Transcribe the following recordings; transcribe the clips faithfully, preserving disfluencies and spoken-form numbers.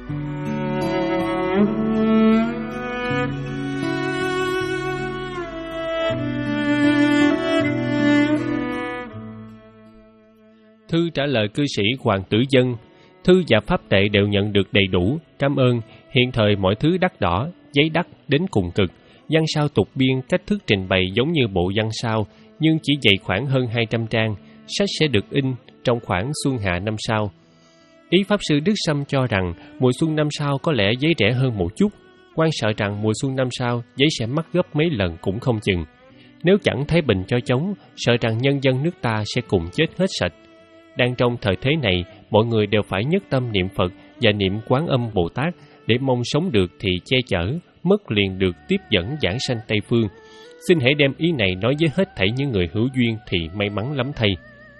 Thư trả lời cư sĩ Hoàng Tử Dân. Thư và pháp tệ đều nhận được đầy đủ, cảm ơn. Hiện thời mọi thứ đắt đỏ, giấy đắt đến cùng cực. Văn sao tục biên cách thức trình bày giống như bộ văn sao, nhưng chỉ dày khoảng hơn hai trăm trang. Sách sẽ được in trong khoảng xuân hạ năm sau. Ý Pháp Sư Đức Sâm cho rằng mùa xuân năm sau có lẽ giấy rẻ hơn một chút. Quan sợ rằng mùa xuân năm sau giấy sẽ mắc gấp mấy lần cũng không chừng. Nếu chẳng thấy bình cho chống, sợ rằng nhân dân nước ta sẽ cùng chết hết sạch. Đang trong thời thế này, mọi người đều phải nhất tâm niệm Phật và niệm Quán Âm Bồ Tát để mong sống được thì che chở, mất liền được tiếp dẫn giảng sanh Tây Phương. Xin hãy đem ý này nói với hết thảy những người hữu duyên thì may mắn lắm thay.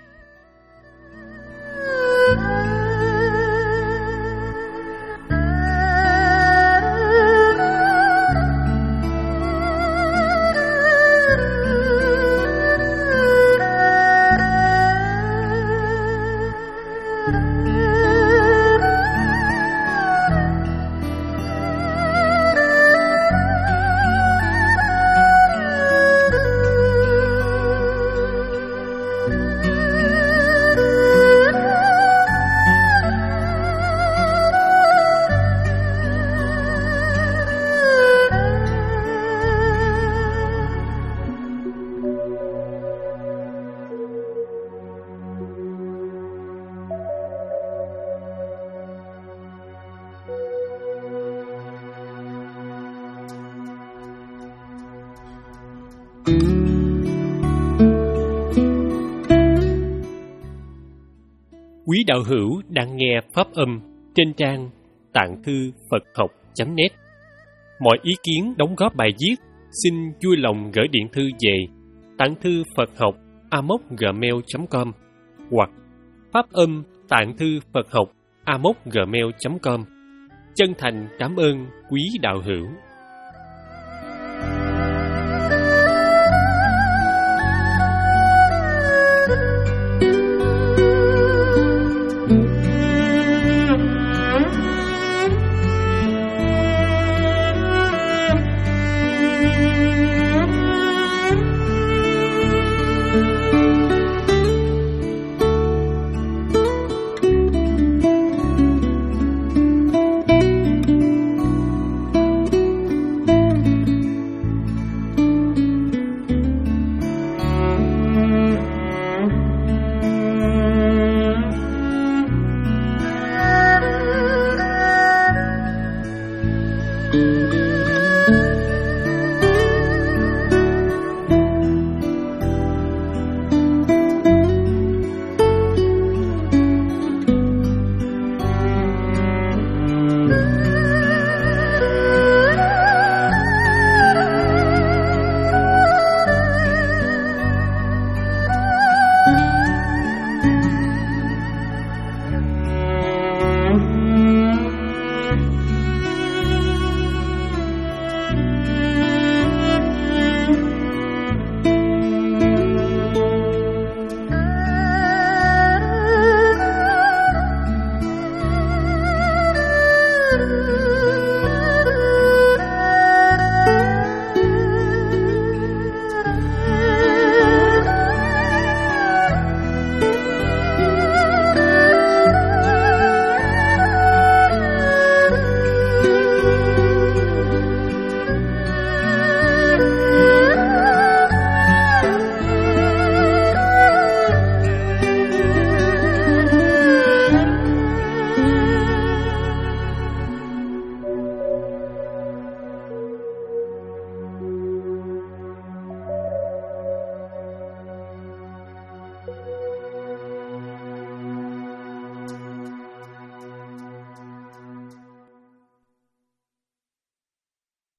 Quý đạo hữu đang nghe pháp âm trên trang tạng thư Phật học chấm net. Mọi ý kiến đóng góp bài viết xin vui lòng gửi điện thư về tạng thư Phật học a m o c gmail chấm com hoặc pháp âm tạng thư Phật học a m o c gmail chấm com. Chân thành cảm ơn quý đạo hữu. Thank you.